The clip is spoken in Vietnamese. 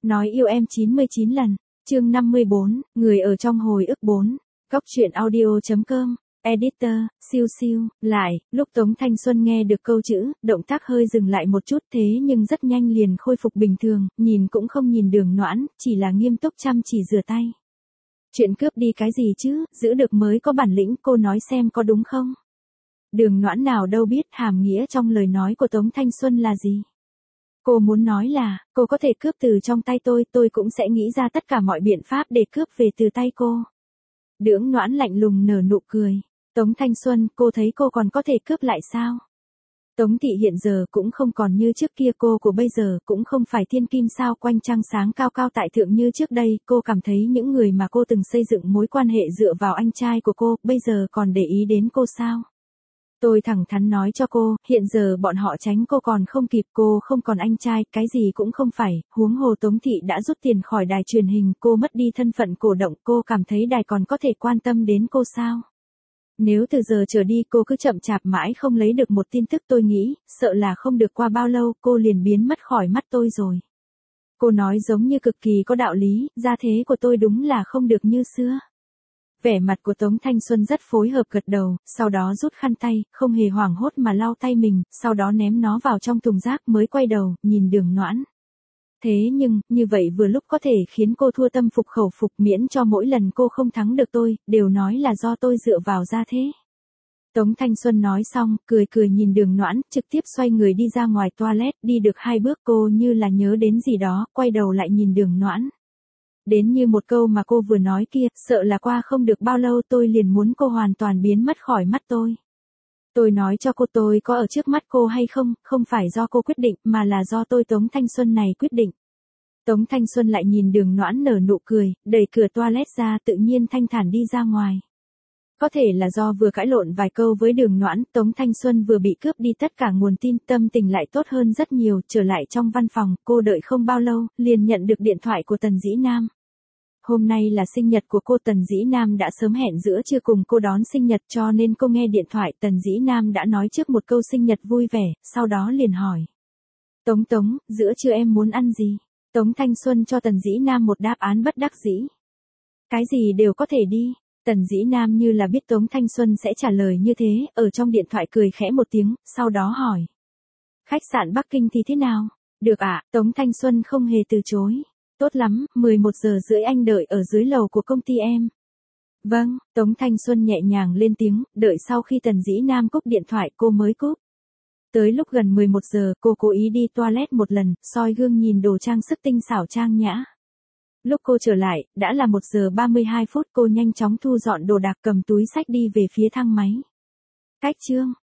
Nói yêu em 99 lần. Chương 54, người ở trong hồi ức 4. Góc truyện audio.com. Editor, siêu siêu, lại, lúc Tống Thanh Xuân nghe được câu chữ, động tác hơi dừng lại một chút thế nhưng rất nhanh liền khôi phục bình thường, nhìn cũng không nhìn Đường Noãn, chỉ là nghiêm túc chăm chỉ rửa tay. Chuyện cướp đi cái gì chứ, giữ được mới có bản lĩnh, cô nói xem có đúng không? Đường Noãn nào đâu biết hàm nghĩa trong lời nói của Tống Thanh Xuân là gì. Cô muốn nói là, cô có thể cướp từ trong tay tôi cũng sẽ nghĩ ra tất cả mọi biện pháp để cướp về từ tay cô. Đường Noãn lạnh lùng nở nụ cười. Tống Thanh Xuân, cô thấy cô còn có thể cướp lại sao? Tống thị hiện giờ cũng không còn như trước kia, cô của bây giờ cũng không phải thiên kim sao quanh trăng sáng cao cao tại thượng như trước đây, cô cảm thấy những người mà cô từng xây dựng mối quan hệ dựa vào anh trai của cô, bây giờ còn để ý đến cô sao? Tôi thẳng thắn nói cho cô, hiện giờ bọn họ tránh cô còn không kịp, cô không còn anh trai, cái gì cũng không phải, huống hồ Tống thị đã rút tiền khỏi đài truyền hình, cô mất đi thân phận cổ động, cô cảm thấy đài còn có thể quan tâm đến cô sao? Nếu từ giờ trở đi cô cứ chậm chạp mãi không lấy được một tin tức, tôi nghĩ, sợ là không được qua bao lâu cô liền biến mất khỏi mắt tôi rồi. Cô nói giống như cực kỳ có đạo lý, gia thế của tôi đúng là không được như xưa. Vẻ mặt của Tống Thanh Xuân rất phối hợp gật đầu, sau đó rút khăn tay, không hề hoảng hốt mà lau tay mình, sau đó ném nó vào trong thùng rác mới quay đầu, nhìn Đường Noãn. Thế nhưng, như vậy vừa lúc có thể khiến cô thua tâm phục khẩu phục, miễn cho mỗi lần cô không thắng được tôi, đều nói là do tôi dựa vào gia thế. Tống Thanh Xuân nói xong, cười cười nhìn Đường Noãn, trực tiếp xoay người đi ra ngoài toilet, đi được 2 bước cô như là nhớ đến gì đó, quay đầu lại nhìn Đường Noãn. Đến như một câu mà cô vừa nói kia, sợ là qua không được bao lâu tôi liền muốn cô hoàn toàn biến mất khỏi mắt tôi. Tôi nói cho cô tôi có ở trước mắt cô hay không, không phải do cô quyết định, mà là do tôi Tống Thanh Xuân này quyết định. Tống Thanh Xuân lại nhìn Đường Noãn nở nụ cười, đẩy cửa toilet ra tự nhiên thanh thản đi ra ngoài. Có thể là do vừa cãi lộn vài câu với Đường Noãn, Tống Thanh Xuân vừa bị cướp đi tất cả nguồn tin, tâm tình lại tốt hơn rất nhiều, trở lại trong văn phòng, cô đợi không bao lâu, liền nhận được điện thoại của Tần Dĩ Nam. Hôm nay là sinh nhật của cô, Tần Dĩ Nam đã sớm hẹn giữa trưa cùng cô đón sinh nhật cho nên cô nghe điện thoại, Tần Dĩ Nam đã nói trước một câu sinh nhật vui vẻ, sau đó liền hỏi. Tống, giữa trưa em muốn ăn gì? Tống Thanh Xuân cho Tần Dĩ Nam một đáp án bất đắc dĩ. Cái gì đều có thể đi. Tần Dĩ Nam như là biết Tống Thanh Xuân sẽ trả lời như thế, ở trong điện thoại cười khẽ một tiếng, sau đó hỏi. Khách sạn Bắc Kinh thì thế nào? Được ạ, Tống Thanh Xuân không hề từ chối. Tốt lắm, 11:30 anh đợi ở dưới lầu của công ty em. Vâng, Tống Thanh Xuân nhẹ nhàng lên tiếng, đợi sau khi Tần Dĩ Nam cúp điện thoại cô mới cúp. Tới lúc gần 11 giờ cô cố ý đi toilet một lần, soi gương nhìn đồ trang sức tinh xảo trang nhã. Lúc cô trở lại, đã là 1:32, cô nhanh chóng thu dọn đồ đạc cầm túi xách đi về phía thang máy. Cách chương.